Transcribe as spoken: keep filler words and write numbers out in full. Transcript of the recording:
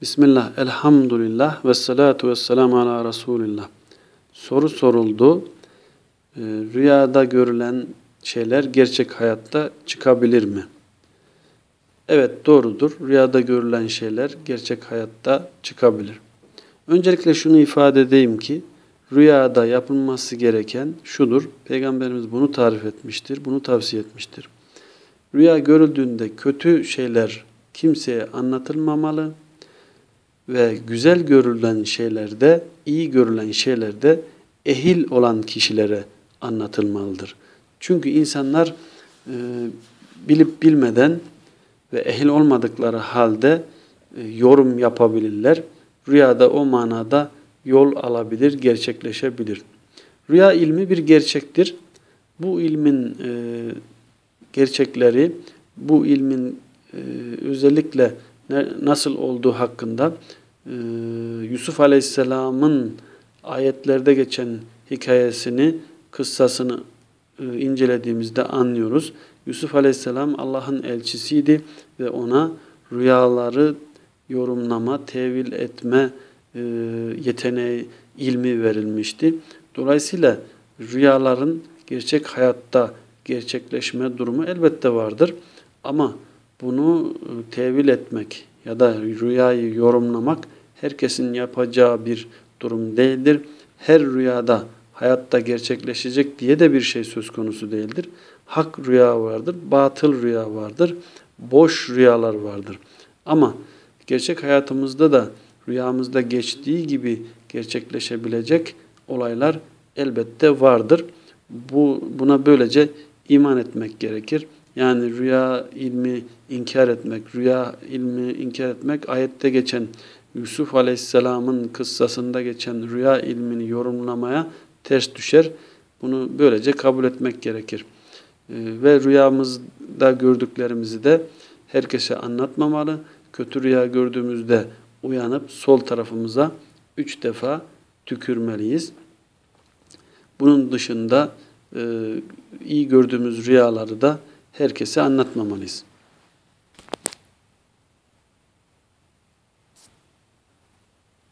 Bismillah, elhamdülillah ve salatu ve selamu ala Resulillah. Soru soruldu. Ee, Rüyada görülen şeyler gerçek hayatta çıkabilir mi? Evet, doğrudur. Rüyada görülen şeyler gerçek hayatta çıkabilir. Öncelikle şunu ifade edeyim ki, rüyada yapılması gereken şudur. Peygamberimiz bunu tarif etmiştir, bunu tavsiye etmiştir. Rüya görüldüğünde kötü şeyler kimseye anlatılmamalı ve güzel görülen şeylerde, iyi görülen şeylerde ehil olan kişilere anlatılmalıdır. Çünkü insanlar e, bilip bilmeden ve ehil olmadıkları halde e, yorum yapabilirler. Rüyada o manada yol alabilir, gerçekleşebilir. Rüya ilmi bir gerçektir. Bu ilmin e, gerçekleri, bu ilmin e, özellikle ne, nasıl olduğu hakkında e, Yusuf Aleyhisselam'ın ayetlerde geçen hikayesini, kıssasını e, incelediğimizde anlıyoruz. Yusuf Aleyhisselam Allah'ın elçisiydi ve ona rüyaları yorumlama, tevil etme e, yeteneği, ilmi verilmişti. Dolayısıyla rüyaların gerçek hayatta gerçekleşme durumu elbette vardır. Ama bunu tevil etmek ya da rüyayı yorumlamak herkesin yapacağı bir durum değildir. Her rüyada hayatta gerçekleşecek diye de bir şey söz konusu değildir. Hak rüya vardır, batıl rüya vardır, boş rüyalar vardır. Ama gerçek hayatımızda da rüyamızda geçtiği gibi gerçekleşebilecek olaylar elbette vardır. Bu buna böylece iman etmek gerekir. Yani rüya ilmi inkar etmek, rüya ilmi inkar etmek ayette geçen Yusuf Aleyhisselam'ın kıssasında geçen rüya ilmini yorumlamaya ters düşer. Bunu böylece kabul etmek gerekir. Ee, ve rüyamızda gördüklerimizi de herkese anlatmamalı. Kötü rüya gördüğümüzde uyanıp sol tarafımıza üç defa tükürmeliyiz. Bunun dışında e, iyi gördüğümüz rüyaları da herkese anlatmamalıyız.